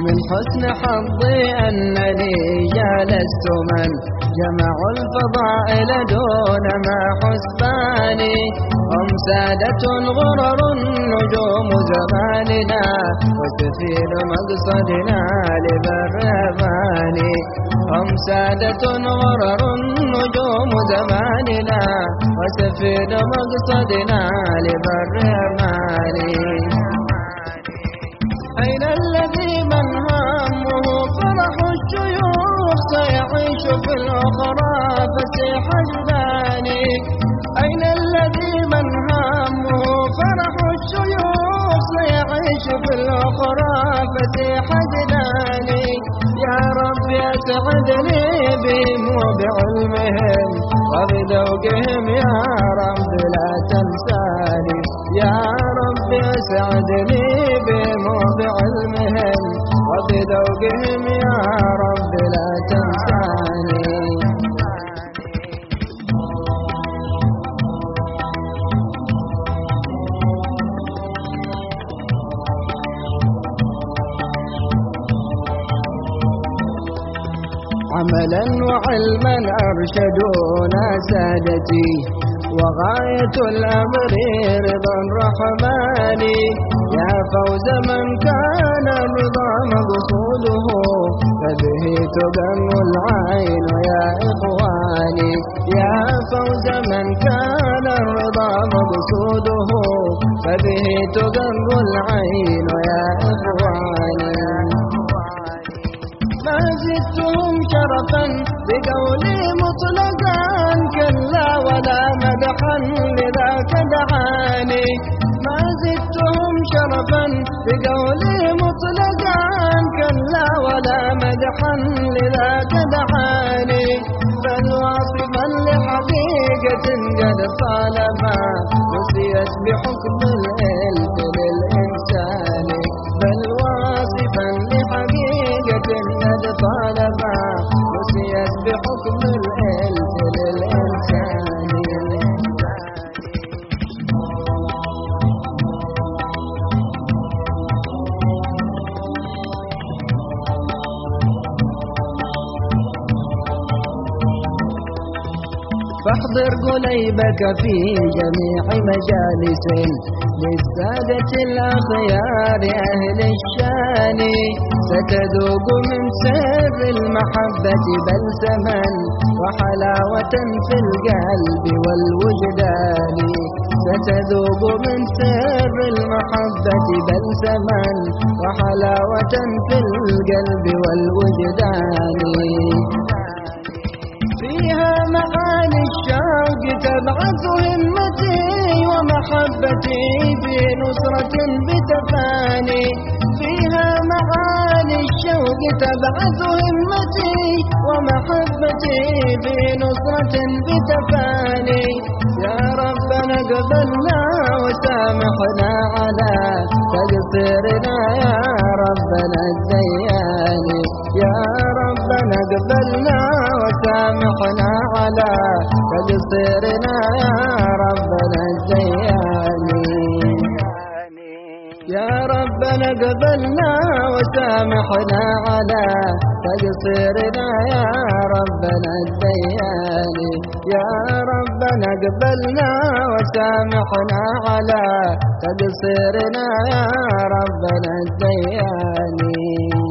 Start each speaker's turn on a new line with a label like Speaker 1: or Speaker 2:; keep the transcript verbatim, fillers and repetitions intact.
Speaker 1: من حسن حظي أنني جالست من جمعوا الفضائل دون ما حسباني. هم سادة غرر نجوم زماننا وسفير مقصدنا لبر أماني. هم سادة غرر نجوم زماننا وسفير مقصدنا لبر أماني. أين الذي من هامه فرح الشيوخ سيعيش في الأخرى فسيح جناني. أين الذي من هامه فرح الشيوخ سيعيش في الأخرى فسيح جناني. يا رب أسعدني بهم وبعلمهم وبذوقهم يا رب لا تنساني. يا رب أسعدني بهم وبعلمهم وبذوقهم يا رب لا تنساني. عملا وعلما أرشدونا سادتي وغاية الأمر رضا الرحمن. يا فوز من كان الرضا مقصوده فبه تدم العين يا إخواني. يا فوز من كان الرضا مقصوده فبه تدم العين يا إخواني. ما زدتهم شرفا بقولي مطلقا كلا ولا مدحا لذاك دعاني. ما زدتهم شرفا بقولي مطلقا كلا ولا مدحا لذاك دعاني. بل واصفا لحقيقة قد طالما نسيت بحكم الإلف للإنسان. بل واصفا لحقيقة قد طالما نسيت بحكم الإلف للإنسان. فاحضر قليبك في جميع مجالس للسادة الأخيار أهل الشان. ستذوق من سر المحبة بلسما وحلاوة في القلب والوجدان. ستذوق من سر المحبة بلسما وحلاوة في القلب والوجدان. فيها معاني الشوق تبعث همتي ومحبتي بنصرة بتفاني. فيها معاني الشوق تبعث همتي ومحبتي بنصرة بتفاني. يا ربنا اقبلنا وسامحنا على تقصيرنا يا ربنا الدياني. يا ربنا اقبلنا وسامحنا على تقصيرنا يا ربنا الدياني. يا ربنا اقبلنا وسامحنا على تقصيرنا يا ربنا الدياني. يا ربنا اقبلنا وسامحنا على تقصيرنا يا ربنا الدياني.